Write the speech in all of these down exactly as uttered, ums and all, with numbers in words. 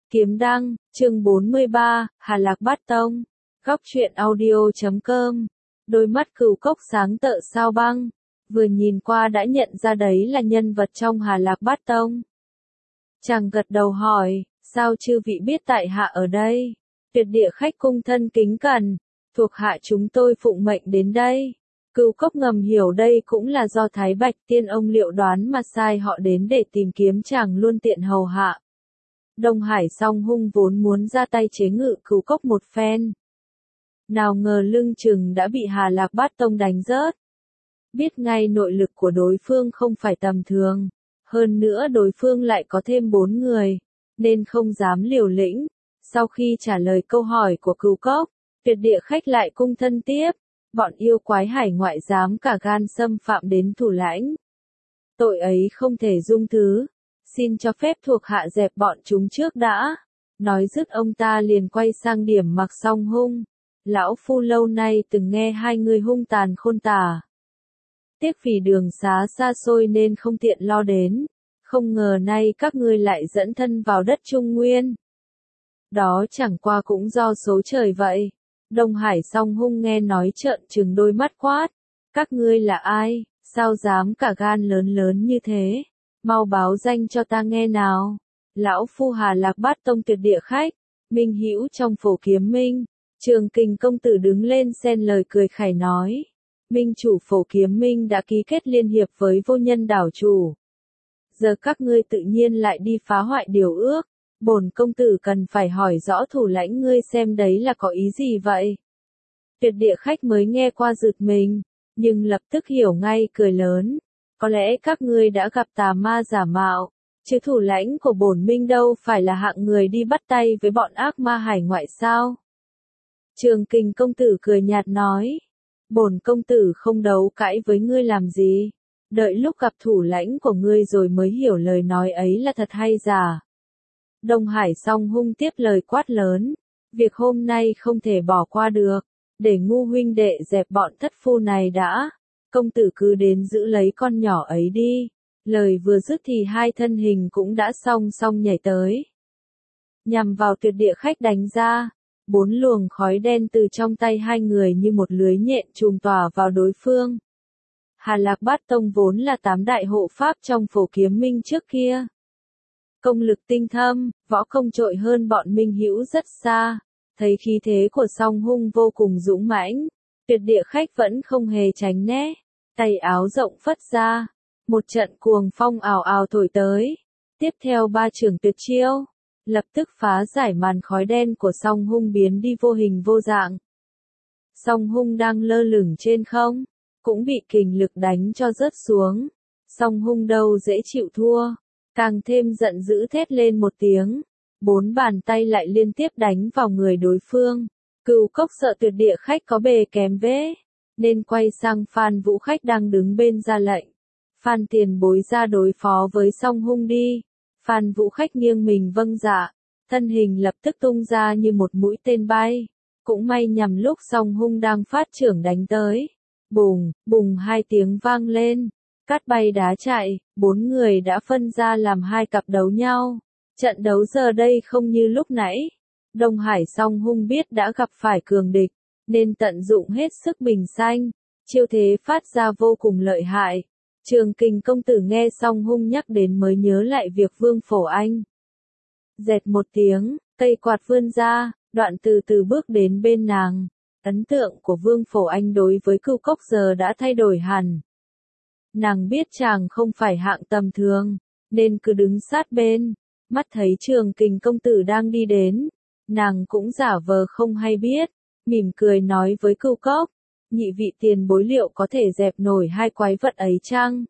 Kiếm đăng, chương bốn mươi ba, Hà Lạc Bát Tông. Góc truyện audio chấm com. Đôi mắt Cửu Cốc sáng tợ sao băng, vừa nhìn qua đã nhận ra đấy là nhân vật trong Hà Lạc Bát Tông. Chàng gật đầu hỏi, sao chư vị biết tại hạ ở đây? Tuyệt địa khách cung thân kính cẩn, thuộc hạ chúng tôi phụng mệnh đến đây. Cửu Cốc ngầm hiểu đây cũng là do Thái Bạch Tiên ông liệu đoán mà sai họ đến để tìm kiếm chàng luôn tiện hầu hạ. Đông Hải Song Hung vốn muốn ra tay chế ngự Cửu Cốc một phen. Nào ngờ lưng chừng đã bị Hà Lạc Bát Tông đánh rớt. Biết ngay nội lực của đối phương không phải tầm thường. Hơn nữa đối phương lại có thêm bốn người, nên không dám liều lĩnh. Sau khi trả lời câu hỏi của Cửu Cốc, tuyệt địa khách lại cung thân tiếp. Bọn yêu quái hải ngoại dám cả gan xâm phạm đến thủ lãnh. Tội ấy không thể dung thứ. Xin cho phép thuộc hạ dẹp bọn chúng trước đã. Nói dứt ông ta liền quay sang điểm Mặc Song Hung. Lão phu lâu nay từng nghe hai người hung tàn khôn tả. Tiếc vì đường xá xa xôi nên không tiện lo đến. Không ngờ nay các ngươi lại dẫn thân vào đất Trung Nguyên. Đó chẳng qua cũng do số trời vậy. Đông Hải Song Hung nghe nói trợn trừng đôi mắt quát. Các ngươi là ai, sao dám cả gan lớn lớn như thế? Mau báo danh cho ta nghe nào. Lão phu Hà Lạc Bát Tông tuyệt địa khách, minh hữu trong Phổ Kiếm Minh. Trường Kình công tử đứng lên xen lời cười khải nói. Minh chủ Phổ Kiếm Minh đã ký kết liên hiệp với vô nhân đảo chủ. Giờ các ngươi tự nhiên lại đi phá hoại điều ước. Bổn công tử cần phải hỏi rõ thủ lãnh ngươi xem đấy là có ý gì vậy. Tuyệt địa khách mới nghe qua giật mình, nhưng lập tức hiểu ngay cười lớn. Có lẽ các ngươi đã gặp tà ma giả mạo, chứ thủ lãnh của bổn minh đâu phải là hạng người đi bắt tay với bọn ác ma hải ngoại sao? Trường Kình công tử cười nhạt nói, bổn công tử không đấu cãi với ngươi làm gì, đợi lúc gặp thủ lãnh của ngươi rồi mới hiểu lời nói ấy là thật hay giả. Đông Hải Song Hung tiếp lời quát lớn, việc hôm nay không thể bỏ qua được, để ngu huynh đệ dẹp bọn thất phu này đã. Công tử cứ đến giữ lấy con nhỏ ấy đi. Lời vừa dứt thì hai thân hình cũng đã song song nhảy tới. Nhằm vào tuyệt địa khách đánh ra. Bốn luồng khói đen từ trong tay hai người như một lưới nhện trùm tỏa vào đối phương. Hà Lạc Bát Tông vốn là tám đại hộ pháp trong Phổ Kiếm Minh trước kia. Công lực tinh thâm, võ công trội hơn bọn minh hữu rất xa. Thấy khí thế của Song Hung vô cùng dũng mãnh. Tuyệt địa khách vẫn không hề tránh né, tay áo rộng phất ra, một trận cuồng phong ào ào thổi tới, tiếp theo ba trường tuyệt chiêu, lập tức phá giải màn khói đen của Song Hung biến đi vô hình vô dạng. Song Hung đang lơ lửng trên không, cũng bị kình lực đánh cho rớt xuống, Song Hung đâu dễ chịu thua, càng thêm giận dữ thét lên một tiếng, bốn bàn tay lại liên tiếp đánh vào người đối phương. Cửu Cốc sợ tuyệt địa khách có bề kém vế, nên quay sang Phan Vũ Khách đang đứng bên ra lệnh. Phan tiền bối ra đối phó với Song Hung đi. Phan Vũ Khách nghiêng mình vâng dạ, thân hình lập tức tung ra như một mũi tên bay. Cũng may nhằm lúc Song Hung đang phát trưởng đánh tới. Bùng, bùng hai tiếng vang lên, cát bay đá chạy, bốn người đã phân ra làm hai cặp đấu nhau. Trận đấu giờ đây không như lúc nãy. Đông Hải Song Hung biết đã gặp phải cường địch, nên tận dụng hết sức bình xanh, chiêu thế phát ra vô cùng lợi hại. Trường Kình công tử nghe Song Hung nhắc đến mới nhớ lại việc Vương Phổ Anh. Dẹt một tiếng, cây quạt vươn ra, đoạn từ từ bước đến bên nàng. Ấn tượng của Vương Phổ Anh đối với Cửu Cốc giờ đã thay đổi hẳn. Nàng biết chàng không phải hạng tầm thường, nên cứ đứng sát bên, mắt thấy Trường Kình công tử đang đi đến. Nàng cũng giả vờ không hay biết, mỉm cười nói với Cửu Cốc, nhị vị tiền bối liệu có thể dẹp nổi hai quái vật ấy chăng?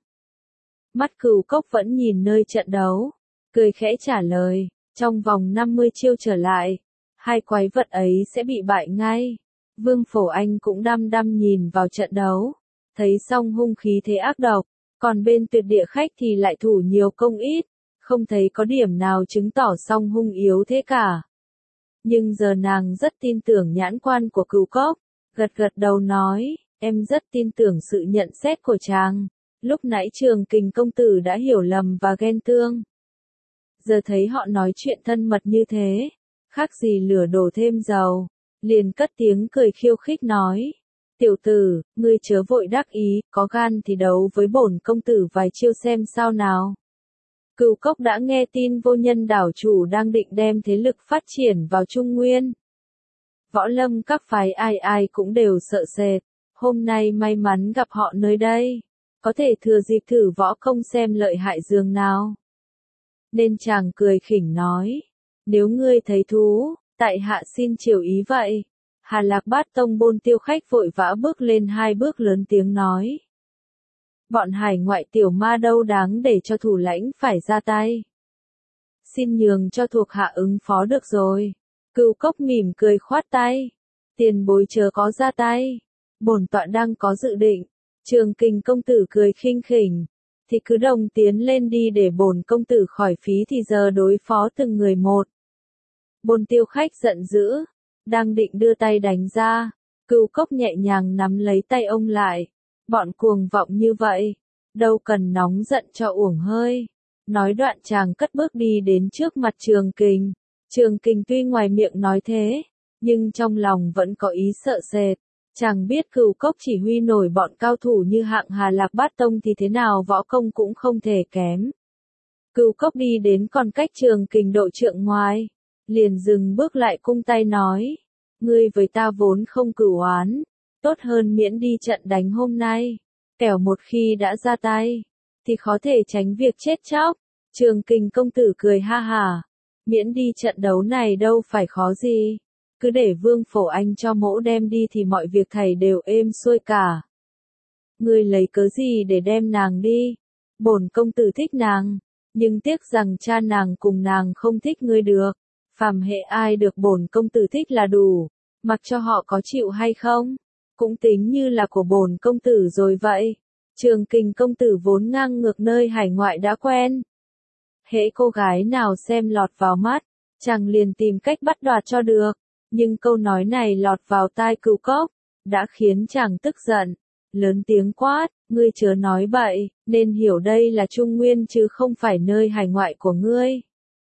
Mắt Cửu Cốc vẫn nhìn nơi trận đấu, cười khẽ trả lời, trong vòng năm mươi chiêu trở lại, hai quái vật ấy sẽ bị bại ngay. Vương Phổ Anh cũng đăm đăm nhìn vào trận đấu, thấy Song Hung khí thế ác độc, còn bên tuyệt địa khách thì lại thủ nhiều công ít, không thấy có điểm nào chứng tỏ Song Hung yếu thế cả. Nhưng giờ nàng rất tin tưởng nhãn quan của Cửu Cốc, gật gật đầu nói, em rất tin tưởng sự nhận xét của chàng. Lúc nãy Trường Kình công tử đã hiểu lầm và ghen tương. giờ thấy họ nói chuyện thân mật như thế, khác gì lửa đổ thêm dầu, liền cất tiếng cười khiêu khích nói. Tiểu tử, ngươi chớ vội đắc ý, có gan thì đấu với bổn công tử vài chiêu xem sao nào. Cửu Cốc đã nghe tin Vô Nhân đảo chủ đang định đem thế lực phát triển vào Trung Nguyên. Võ lâm các phái ai ai cũng đều sợ sệt, hôm nay may mắn gặp họ nơi đây, có thể thừa dịp thử võ công xem lợi hại giường nào. Nên chàng cười khỉnh nói, nếu ngươi thấy thú, tại hạ xin chiều ý vậy. Hà Lạc Bát Tông Bôn Tiêu Khách vội vã bước lên hai bước lớn tiếng nói. Bọn hải ngoại tiểu ma đâu đáng để cho thủ lãnh phải ra tay. Xin nhường cho thuộc hạ ứng phó được rồi. Cửu Cốc mỉm cười khoát tay. Tiền bối chớ có ra tay. Bổn tọa đang có dự định. Trường Kình công tử cười khinh khỉnh. Thì cứ đồng tiến lên đi để bổn công tử khỏi phí thì giờ đối phó từng người một. Bôn Tiêu Khách giận dữ. Đang định đưa tay đánh ra. Cửu Cốc nhẹ nhàng nắm lấy tay ông lại. Bọn cuồng vọng như vậy. Đâu cần nóng giận cho uổng hơi. Nói đoạn chàng cất bước đi đến trước mặt Trường Kình. Trường Kình tuy ngoài miệng nói thế, nhưng trong lòng vẫn có ý sợ sệt. Chàng biết Cửu Cốc chỉ huy nổi bọn cao thủ như hạng Hà Lạc Bát Tông thì thế nào võ công cũng không thể kém. Cửu Cốc đi đến còn cách Trường Kình độ trượng ngoài, liền dừng bước lại cung tay nói, ngươi với ta vốn không cửu oán, tốt hơn miễn đi trận đánh hôm nay, kẻo một khi đã ra tay, thì khó thể tránh việc chết chóc. Trường Kình công tử cười ha hả, miễn đi trận đấu này đâu phải khó gì, cứ để Vương Phổ Anh cho mỗ đem đi thì mọi việc thầy đều êm xuôi cả. Ngươi lấy cớ gì để đem nàng đi? Bổn công tử thích nàng, nhưng tiếc rằng cha nàng cùng nàng không thích ngươi được. Phàm hệ ai được bổn công tử thích là đủ, mặc cho họ có chịu hay không, cũng tính như là của bổn công tử rồi vậy. Trường Kình công tử vốn ngang ngược nơi hải ngoại đã quen. Hễ cô gái nào xem lọt vào mắt, chàng liền tìm cách bắt đoạt cho được, nhưng câu nói này lọt vào tai Cửu Cốc, đã khiến chàng tức giận, lớn tiếng quát, ngươi chớ nói bậy, nên hiểu đây là Trung Nguyên chứ không phải nơi hải ngoại của ngươi.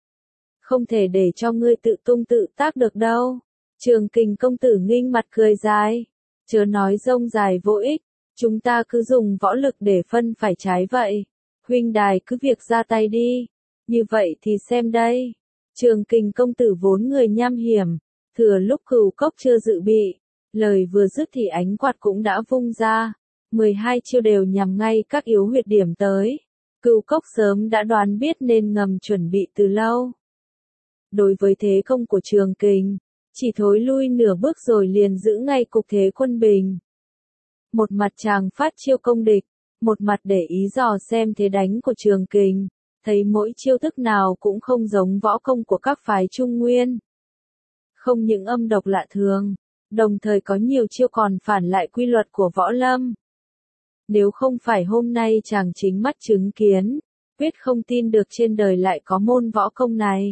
Không thể để cho ngươi tự tung tự tác được đâu. Trường Kình công tử nghinh mặt cười dài, chớ nói rông dài vô ích, chúng ta cứ dùng võ lực để phân phải trái vậy. Huynh đài cứ việc ra tay đi, như vậy thì xem đây. Trường Kình công tử vốn người nham hiểm, thừa lúc Cửu Cốc chưa dự bị, lời vừa dứt thì ánh quạt cũng đã vung ra, mười hai chiêu đều nhằm ngay các yếu huyệt điểm tới. Cửu Cốc sớm đã đoán biết nên ngầm chuẩn bị từ lâu. Đối với thế công của Trường Kình, chỉ thối lui nửa bước rồi liền giữ ngay cục thế quân bình. Một mặt chàng phát chiêu công địch, một mặt để ý dò xem thế đánh của Trường Kình, thấy mỗi chiêu thức nào cũng không giống võ công của các phái Trung Nguyên. Không những âm độc lạ thường, đồng thời có nhiều chiêu còn phản lại quy luật của võ lâm. Nếu không phải hôm nay chàng chính mắt chứng kiến, quyết không tin được trên đời lại có môn võ công này.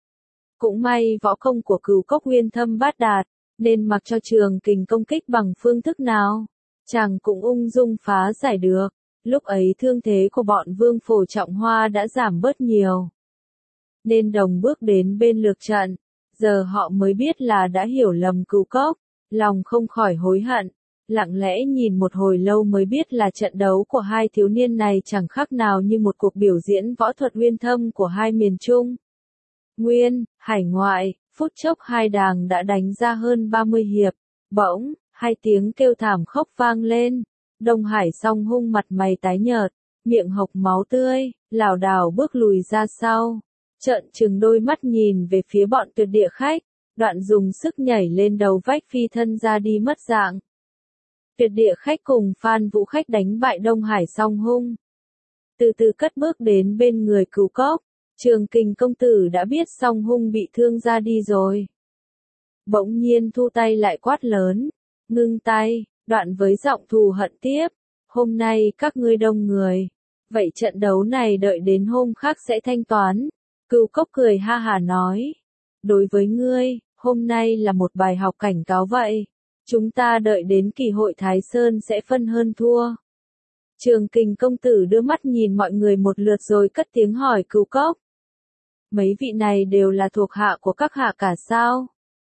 Cũng may võ công của Cửu Cốc uyên thâm bát đạt, nên mặc cho Trường Kình công kích bằng phương thức nào, chàng cũng ung dung phá giải được. Lúc ấy thương thế của bọn Vương Phổ Trọng Hoa đã giảm bớt nhiều, nên đồng bước đến bên lược trận. Giờ họ mới biết là đã hiểu lầm Cửu Cốc, lòng không khỏi hối hận, lặng lẽ nhìn một hồi lâu mới biết là trận đấu của hai thiếu niên này chẳng khác nào như một cuộc biểu diễn võ thuật uyên thâm của hai miền Trung Nguyên, hải ngoại. Phút chốc hai đàng đã đánh ra hơn ba mươi hiệp, bỗng, hai tiếng kêu thảm khốc vang lên. Đông Hải Song Hung mặt mày tái nhợt, miệng hộc máu tươi, lảo đảo bước lùi ra sau, trợn trừng đôi mắt nhìn về phía bọn Tuyệt Địa Khách, đoạn dùng sức nhảy lên đầu vách phi thân ra đi mất dạng. Tuyệt Địa Khách cùng Phan Vũ Khách đánh bại Đông Hải Song Hung, từ từ cất bước đến bên người Cửu Cốc. Trường Kình công tử đã biết Song Hung bị thương ra đi rồi, bỗng nhiên thu tay lại quát lớn, ngưng tay. Đoạn với giọng thù hận tiếp, hôm nay các ngươi đông người, vậy trận đấu này đợi đến hôm khác sẽ thanh toán. Cửu Cốc cười ha hả nói, đối với ngươi, hôm nay là một bài học cảnh cáo vậy, chúng ta đợi đến kỳ hội Thái Sơn sẽ phân hơn thua. Trường Kình công tử đưa mắt nhìn mọi người một lượt rồi cất tiếng hỏi Cửu Cốc, Mấy vị này đều là thuộc hạ của các hạ cả sao?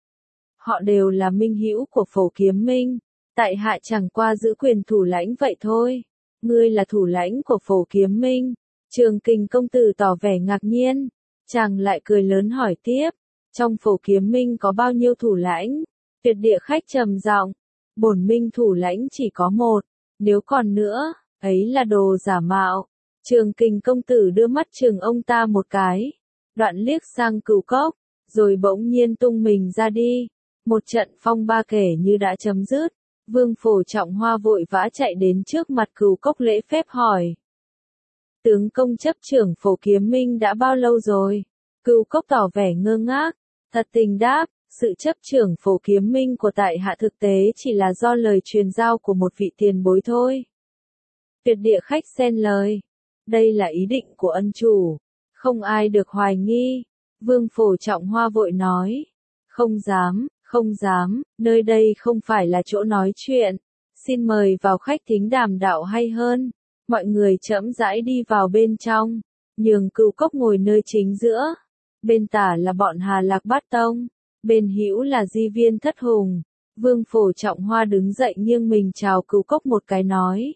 Họ đều là minh hữu của Phổ Kiếm Minh, tại hạ chẳng qua giữ quyền thủ lãnh vậy thôi. Ngươi là thủ lãnh của Phổ Kiếm Minh. Trường Kình công tử tỏ vẻ ngạc nhiên, chàng lại cười lớn hỏi tiếp, trong Phổ Kiếm Minh có bao nhiêu thủ lãnh? Tuyệt địa khách trầm giọng, bổn minh thủ lãnh chỉ có một, nếu còn nữa, ấy là đồ giả mạo. Trường Kình công tử đưa mắt chừng ông ta một cái, đoạn liếc sang Cửu Cốc, rồi bỗng nhiên tung mình ra đi. Một trận phong ba kể như đã chấm dứt, Vương Phổ Trọng Hoa vội vã chạy đến trước mặt Cửu Cốc lễ phép hỏi. Tướng công chấp trưởng Phổ Kiếm Minh đã bao lâu rồi? Cửu Cốc tỏ vẻ ngơ ngác, thật tình đáp, sự chấp trưởng Phổ Kiếm Minh của tại hạ thực tế chỉ là do lời truyền giao của một vị tiền bối thôi. Tuyệt địa khách xen lời, đây là ý định của ân chủ, không ai được hoài nghi. Vương Phổ Trọng Hoa vội nói, không dám, không dám, nơi đây không phải là chỗ nói chuyện, xin mời vào khách thính đàm đạo hay hơn. Mọi người chậm rãi đi vào bên trong, nhường Cửu Cốc ngồi nơi chính giữa. Bên tả là bọn Hà Lạc Bát Tông, bên hữu là Di Viên Thất Hùng. Vương Phổ Trọng Hoa đứng dậy nghiêng mình chào Cửu Cốc một cái nói.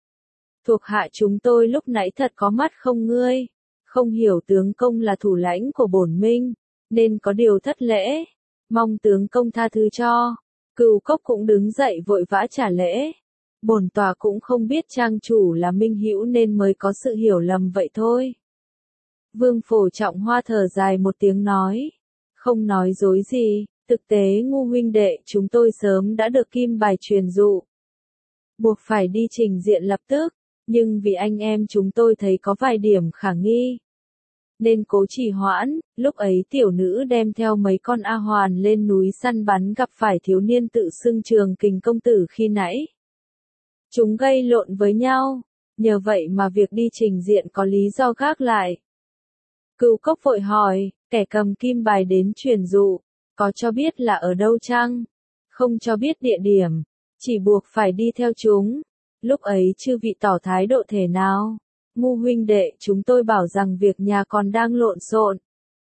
Thuộc hạ chúng tôi lúc nãy thật có mắt không ngươi, không hiểu tướng công là thủ lãnh của bổn minh, nên có điều thất lễ, mong tướng công tha thứ cho. Cửu Cốc cũng đứng dậy vội vã trả lễ. Bổn tòa cũng không biết trang chủ là minh hữu nên mới có sự hiểu lầm vậy thôi. Vương Phổ Trọng Hoa thở dài một tiếng nói, không nói dối gì, thực tế Ngu huynh đệ chúng tôi sớm đã được kim bài truyền dụ, buộc phải đi trình diện lập tức, nhưng vì anh em chúng tôi thấy có vài điểm khả nghi, nên cố trì hoãn. Lúc ấy tiểu nữ đem theo mấy con A Hoàn lên núi săn bắn gặp phải thiếu niên tự xưng Trường Kình công tử khi nãy. Chúng gây lộn với nhau, nhờ vậy mà việc đi trình diện có lý do gác lại. Cửu Cốc vội hỏi, kẻ cầm kim bài đến truyền dụ, có cho biết là ở đâu chăng? Không cho biết địa điểm, chỉ buộc phải đi theo chúng. Lúc ấy chư vị tỏ thái độ thế nào? Ngu huynh đệ chúng tôi bảo rằng việc nhà còn đang lộn xộn,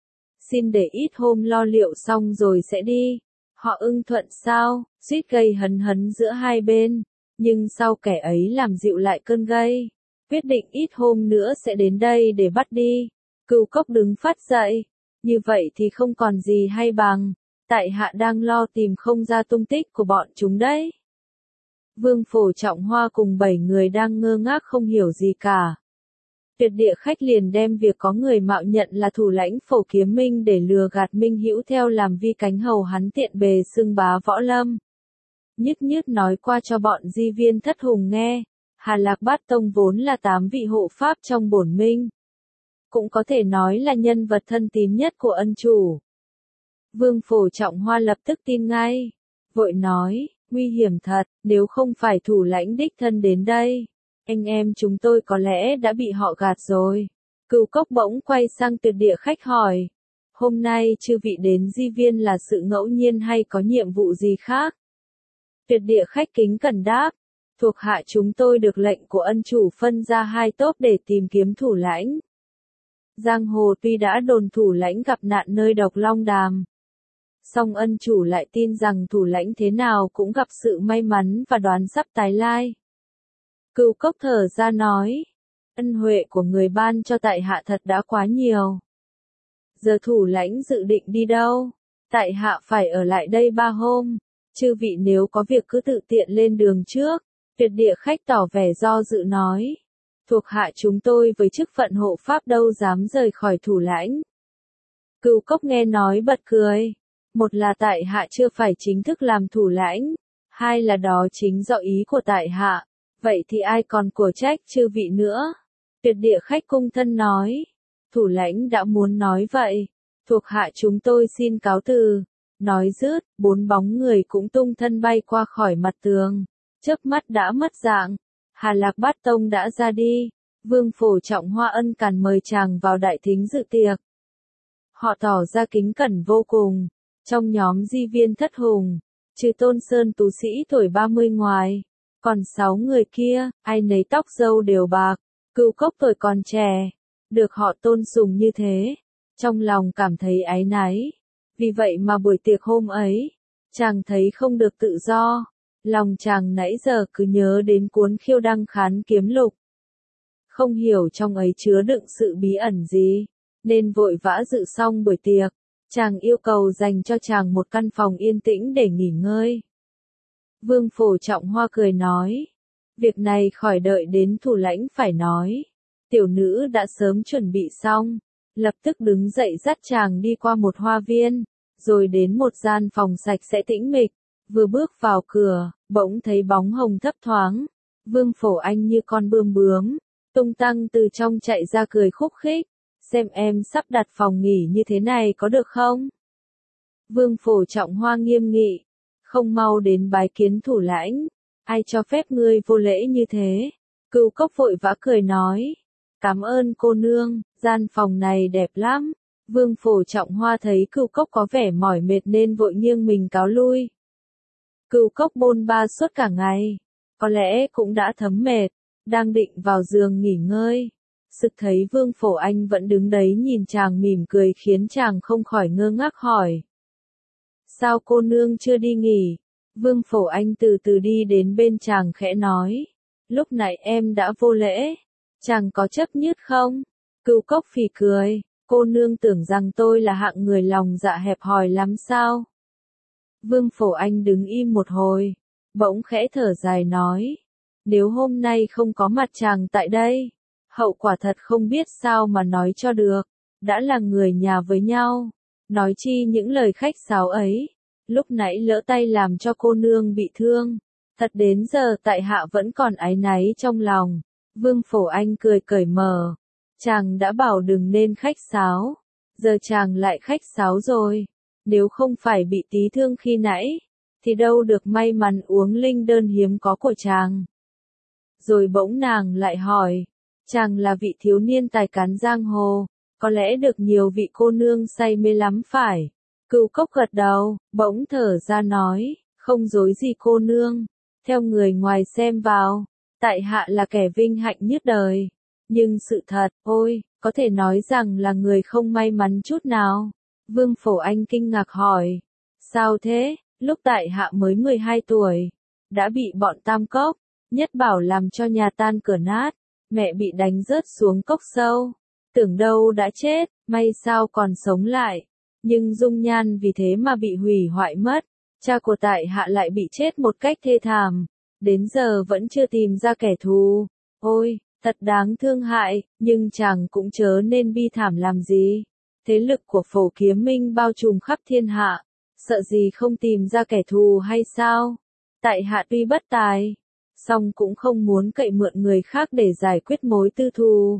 xin để ít hôm lo liệu xong rồi sẽ đi. Họ ưng thuận sao? Suýt gây hấn hấn giữa hai bên, nhưng sau kẻ ấy làm dịu lại cơn gây, quyết định ít hôm nữa sẽ đến đây để bắt đi. Cửu Cốc đứng phát dậy, như vậy thì không còn gì hay bằng, tại hạ đang lo tìm không ra tung tích của bọn chúng đấy. Vương Phổ Trọng Hoa cùng bảy người đang ngơ ngác không hiểu gì cả. Tuyệt địa khách liền đem việc có người mạo nhận là thủ lãnh Phổ Kiếm Minh để lừa gạt minh hữu theo làm vi cánh hầu hắn tiện bề xưng bá võ lâm. Nhứt nhứt nói qua cho bọn Di Viên Thất Hùng nghe, Hà Lạc Bát Tông vốn là tám vị hộ pháp trong bổn minh, cũng có thể nói là nhân vật thân tín nhất của ân chủ. Vương Phổ Trọng Hoa lập tức tin ngay, vội nói, nguy hiểm thật, nếu không phải thủ lãnh đích thân đến đây, anh em chúng tôi có lẽ đã bị họ gạt rồi. Cửu Cốc bỗng quay sang tuyệt địa khách hỏi, hôm nay chư vị đến Di Viên là sự ngẫu nhiên hay có nhiệm vụ gì khác? Tuyệt địa khách kính cẩn đáp, thuộc hạ chúng tôi được lệnh của ân chủ phân ra hai tốp để tìm kiếm thủ lãnh. Giang hồ tuy đã đồn thủ lãnh gặp nạn nơi Độc Long Đàm, song ân chủ lại tin rằng thủ lãnh thế nào cũng gặp sự may mắn và đoán sắp tái lai. Cửu Cốc thở ra nói, ân huệ của người ban cho tại hạ thật đã quá nhiều. Giờ thủ lãnh dự định đi đâu? Tại hạ phải ở lại đây ba hôm, chư vị nếu có việc cứ tự tiện lên đường trước. Tuyệt địa khách tỏ vẻ do dự nói, thuộc hạ chúng tôi với chức phận hộ pháp đâu dám rời khỏi thủ lãnh. Cửu Cốc nghe nói bật cười, một là tại hạ chưa phải chính thức làm thủ lãnh, hai là đó chính do ý của tại hạ, vậy thì ai còn của trách chư vị nữa. Tuyệt địa khách cung thân nói, thủ lãnh đã muốn nói vậy, thuộc hạ chúng tôi xin cáo từ. Nói dứt, bốn bóng người cũng tung thân bay qua khỏi mặt tường, chớp mắt đã mất dạng. Hà Lạc Bát Tông đã ra đi, Vương Phổ Trọng Hoa ân cần mời chàng vào đại thính dự tiệc. Họ tỏ ra kính cẩn vô cùng. Trong nhóm Di Viên Thất Hùng, trừ Tôn Sơn tú sĩ tuổi ba mươi ngoài, còn sáu người kia, ai nấy tóc râu đều bạc. Cửu Cốc tuổi còn trẻ, được họ tôn sùng như thế, trong lòng cảm thấy áy náy. Vì vậy mà buổi tiệc hôm ấy, chàng thấy không được tự do, lòng chàng nãy giờ cứ nhớ đến cuốn Khiêu Đăng Khán Kiếm Lục. Không hiểu trong ấy chứa đựng sự bí ẩn gì, nên vội vã dự xong buổi tiệc, chàng yêu cầu dành cho chàng một căn phòng yên tĩnh để nghỉ ngơi. Vương Phổ Trọng Hoa cười nói, việc này khỏi đợi đến thủ lãnh phải nói. Tiểu nữ đã sớm chuẩn bị xong, lập tức đứng dậy dắt chàng đi qua một hoa viên, rồi đến một gian phòng sạch sẽ tĩnh mịch. Vừa bước vào cửa, bỗng thấy bóng hồng thấp thoáng. Vương Phổ Anh như con bươm bướm, tung tăng từ trong chạy ra cười khúc khích. Xem em sắp đặt phòng nghỉ như thế này có được không? Vương Phổ Trọng Hoa nghiêm nghị, không mau đến bái kiến thủ lãnh, ai cho phép ngươi vô lễ như thế? Cửu Cốc vội vã cười nói, cảm ơn cô nương, gian phòng này đẹp lắm. Vương Phổ Trọng Hoa thấy Cửu Cốc có vẻ mỏi mệt nên vội nghiêng mình cáo lui. Cửu Cốc bôn ba suốt cả ngày, có lẽ cũng đã thấm mệt, đang định vào giường nghỉ ngơi. Sực thấy Vương Phổ Anh vẫn đứng đấy nhìn chàng mỉm cười khiến chàng không khỏi ngơ ngác hỏi. Sao cô nương chưa đi nghỉ? Vương Phổ Anh từ từ đi đến bên chàng khẽ nói. Lúc nãy em đã vô lễ, chàng có chấp nhất không? Cửu Cốc phì cười, cô nương tưởng rằng tôi là hạng người lòng dạ hẹp hòi lắm sao? Vương Phổ Anh đứng im một hồi, bỗng khẽ thở dài nói. Nếu hôm nay không có mặt chàng tại đây, hậu quả thật không biết sao mà nói cho được. Đã là người nhà với nhau, nói chi những lời khách sáo ấy. Lúc nãy lỡ tay làm cho cô nương bị thương, thật đến giờ tại hạ vẫn còn áy náy trong lòng. Vương Phổ Anh cười cởi mở, chàng đã bảo đừng nên khách sáo, giờ chàng lại khách sáo rồi. Nếu không phải bị tí thương khi nãy, thì đâu được may mắn uống linh đơn hiếm có của chàng. Rồi bỗng nàng lại hỏi, chàng là vị thiếu niên tài cán giang hồ, có lẽ được nhiều vị cô nương say mê lắm phải? Cửu Cốc gật đầu, bỗng thở ra nói, không dối gì cô nương, theo người ngoài xem vào, tại hạ là kẻ vinh hạnh nhất đời. Nhưng sự thật, ôi, có thể nói rằng là người không may mắn chút nào. Vương Phổ Anh kinh ngạc hỏi, sao thế? Lúc tại hạ mới mười hai tuổi, đã bị bọn Tam Cốc, Nhất Bảo làm cho nhà tan cửa nát, mẹ bị đánh rớt xuống cốc sâu, tưởng đâu đã chết, may sao còn sống lại, nhưng dung nhan vì thế mà bị hủy hoại mất. Cha của tại hạ lại bị chết một cách thê thảm, đến giờ vẫn chưa tìm ra kẻ thù. Ôi, thật đáng thương hại, nhưng chàng cũng chớ nên bi thảm làm gì. Thế lực của Phổ Kiếm Minh bao trùm khắp thiên hạ, sợ gì không tìm ra kẻ thù hay sao? Tại hạ tuy bất tài, song cũng không muốn cậy mượn người khác để giải quyết mối tư thù.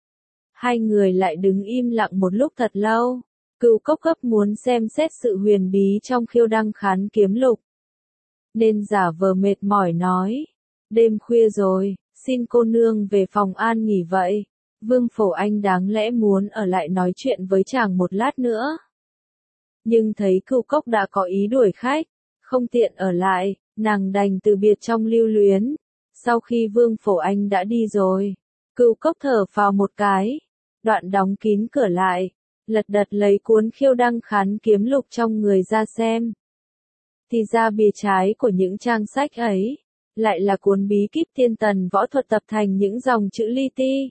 Hai người lại đứng im lặng một lúc thật lâu. Cửu Cốc gấp muốn xem xét sự huyền bí trong Khiêu Đăng Khán Kiếm Lục, nên giả vờ mệt mỏi nói, đêm khuya rồi, xin cô nương về phòng an nghỉ vậy. Vương Phổ Anh đáng lẽ muốn ở lại nói chuyện với chàng một lát nữa, nhưng thấy Cửu Cốc đã có ý đuổi khách, không tiện ở lại, nàng đành từ biệt trong lưu luyến. Sau khi Vương Phổ Anh đã đi rồi, Cửu Cốc thở phào một cái, đoạn đóng kín cửa lại, lật đật lấy cuốn Khiêu Đăng Khán Kiếm Lục trong người ra xem. Thì ra bìa trái của những trang sách ấy, lại là cuốn bí kíp thiên tần võ thuật tập thành những dòng chữ li ti.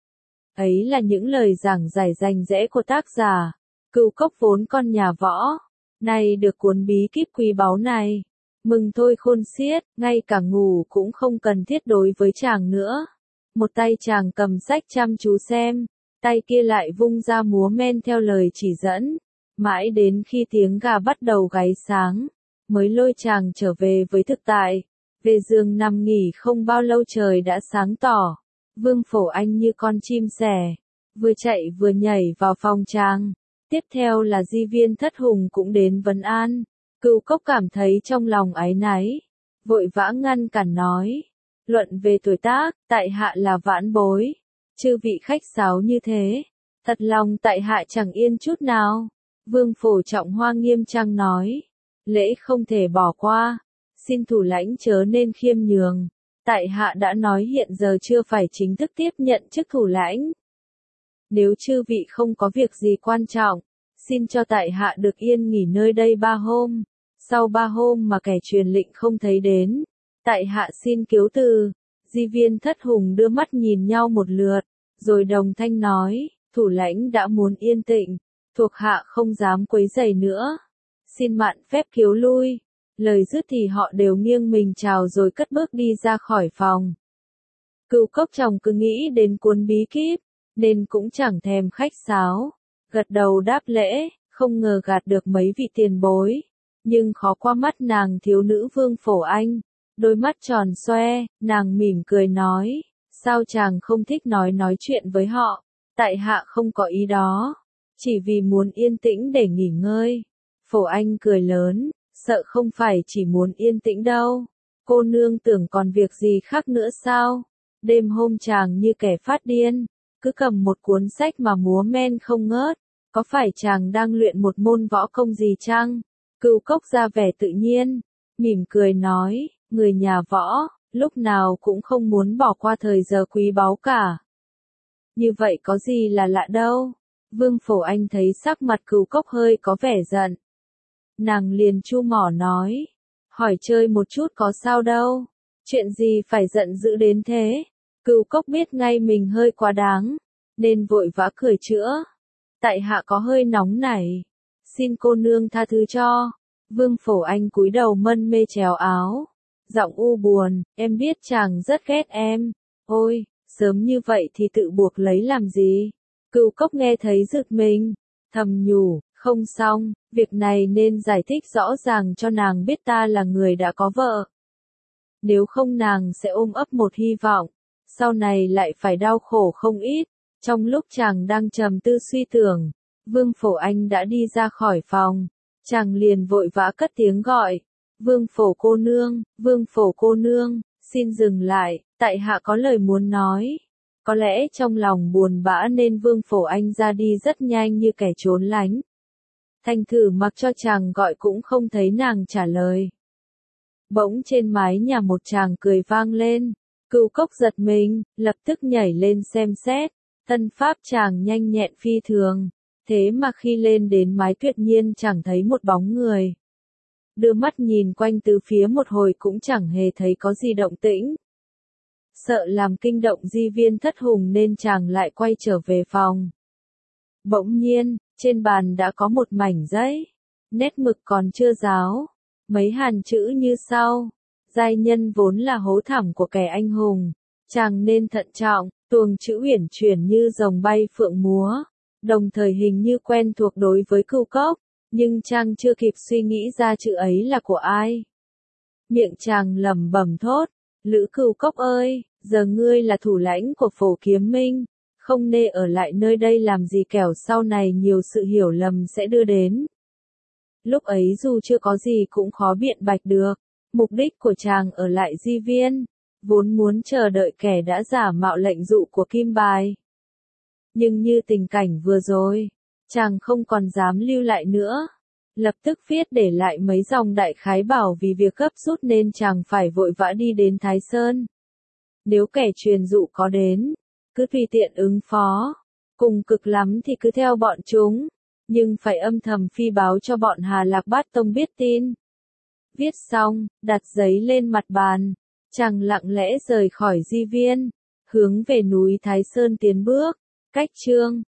Ấy là những lời giảng giải rành rẽ của tác giả. Cửu Cốc vốn con nhà võ, nay được cuốn bí kíp quý báu này, mừng thôi khôn xiết, ngay cả ngủ cũng không cần thiết đối với chàng nữa. Một tay chàng cầm sách chăm chú xem, tay kia lại vung ra múa men theo lời chỉ dẫn, mãi đến khi tiếng gà bắt đầu gáy sáng, mới lôi chàng trở về với thực tại. Về giường nằm nghỉ không bao lâu trời đã sáng tỏ. Vương Phổ Anh như con chim sẻ, vừa chạy vừa nhảy vào phòng chàng. Tiếp theo là Di Viên Thất Hùng cũng đến vấn an. Cửu Cốc cảm thấy trong lòng áy náy, vội vã ngăn cản nói, luận về tuổi tác, tại hạ là vãn bối, chư vị khách sáo như thế, thật lòng tại hạ chẳng yên chút nào. Vương Phổ Trọng Hoa nghiêm trang nói, lễ không thể bỏ qua, xin thủ lãnh chớ nên khiêm nhường. Tại hạ đã nói hiện giờ chưa phải chính thức tiếp nhận chức thủ lãnh. Nếu chư vị không có việc gì quan trọng, xin cho tại hạ được yên nghỉ nơi đây ba hôm. Sau ba hôm mà kẻ truyền lệnh không thấy đến, tại hạ xin kiếu từ. Di Viên Thất Hùng đưa mắt nhìn nhau một lượt, rồi đồng thanh nói, thủ lãnh đã muốn yên tĩnh, thuộc hạ không dám quấy rầy nữa. Xin mạn phép kiếu lui. Lời dứt thì họ đều nghiêng mình chào rồi cất bước đi ra khỏi phòng. Cửu Cốc Tròng cứ nghĩ đến cuốn bí kíp, nên cũng chẳng thèm khách sáo, gật đầu đáp lễ, không ngờ gạt được mấy vị tiền bối, nhưng khó qua mắt nàng thiếu nữ Vương Phổ Anh, đôi mắt tròn xoe, nàng mỉm cười nói, sao chàng không thích nói nói chuyện với họ, tại hạ không có ý đó, chỉ vì muốn yên tĩnh để nghỉ ngơi. Phổ Anh cười lớn, sợ không phải chỉ muốn yên tĩnh đâu, cô nương tưởng còn việc gì khác nữa sao? Đêm hôm chàng như kẻ phát điên, cứ cầm một cuốn sách mà múa men không ngớt, có phải chàng đang luyện một môn võ công gì chăng? Cửu Cốc ra vẻ tự nhiên, mỉm cười nói, người nhà võ, lúc nào cũng không muốn bỏ qua thời giờ quý báu cả. Như vậy có gì là lạ đâu? Vương Phổ Anh thấy sắc mặt Cửu Cốc hơi có vẻ giận. Nàng liền chu mỏ nói, hỏi chơi một chút có sao đâu, chuyện gì phải giận dữ đến thế? Cửu Cốc biết ngay mình hơi quá đáng, nên vội vã cười chữa. Tại hạ có hơi nóng nảy, xin cô nương tha thứ cho. Vương Phổ Anh cúi đầu mân mê chéo áo, giọng u buồn, em biết chàng rất ghét em. Ôi, sớm như vậy thì tự buộc lấy làm gì? Cửu Cốc nghe thấy giật mình, thầm nhủ, không xong, việc này nên giải thích rõ ràng cho nàng biết ta là người đã có vợ. Nếu không nàng sẽ ôm ấp một hy vọng, sau này lại phải đau khổ không ít. Trong lúc chàng đang trầm tư suy tưởng, Vương Phổ Anh đã đi ra khỏi phòng, chàng liền vội vã cất tiếng gọi, Vương Phổ cô nương, Vương Phổ cô nương, xin dừng lại, tại hạ có lời muốn nói. Có lẽ trong lòng buồn bã nên Vương Phổ Anh ra đi rất nhanh như kẻ trốn lánh. Thành thử mặc cho chàng gọi cũng không thấy nàng trả lời. Bỗng trên mái nhà một chàng cười vang lên, Cửu Cốc giật mình, lập tức nhảy lên xem xét, thân pháp chàng nhanh nhẹn phi thường, thế mà khi lên đến mái tuyệt nhiên chẳng thấy một bóng người. Đưa mắt nhìn quanh từ phía một hồi cũng chẳng hề thấy có gì động tĩnh. Sợ làm kinh động Di Viên Thất Hùng nên chàng lại quay trở về phòng. Bỗng nhiên, trên bàn đã có một mảnh giấy, nét mực còn chưa ráo, mấy hàng chữ như sau, giai nhân vốn là hố thẳm của kẻ anh hùng, chàng nên thận trọng, tuồng chữ uyển chuyển như rồng bay phượng múa, đồng thời hình như quen thuộc đối với Cửu Cốc, nhưng chàng chưa kịp suy nghĩ ra chữ ấy là của ai. Miệng chàng lẩm bẩm thốt, Lữ Cửu Cốc ơi, giờ ngươi là thủ lãnh của Phổ Kiếm Minh, không nên ở lại nơi đây làm gì kẻo sau này nhiều sự hiểu lầm sẽ đưa đến. Lúc ấy dù chưa có gì cũng khó biện bạch được, mục đích của chàng ở lại Di Viên, vốn muốn chờ đợi kẻ đã giả mạo lệnh dụ của Kim Bài. Nhưng như tình cảnh vừa rồi, chàng không còn dám lưu lại nữa, lập tức viết để lại mấy dòng đại khái bảo vì việc gấp rút nên chàng phải vội vã đi đến Thái Sơn. Nếu kẻ truyền dụ có đến, cứ tùy tiện ứng phó, cùng cực lắm thì cứ theo bọn chúng, nhưng phải âm thầm phi báo cho bọn Hà Lạc Bát Tông biết tin. Viết xong, đặt giấy lên mặt bàn, chàng lặng lẽ rời khỏi Di Viên, hướng về núi Thái Sơn tiến bước. Cách chương